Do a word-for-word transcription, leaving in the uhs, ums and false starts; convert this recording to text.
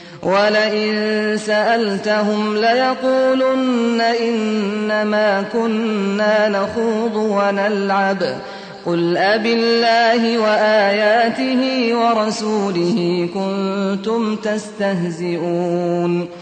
ولئن سألتهم ليقولن إنما كنا نخوض ونلعب قل أبالله وآياته ورسوله كنتم تستهزئون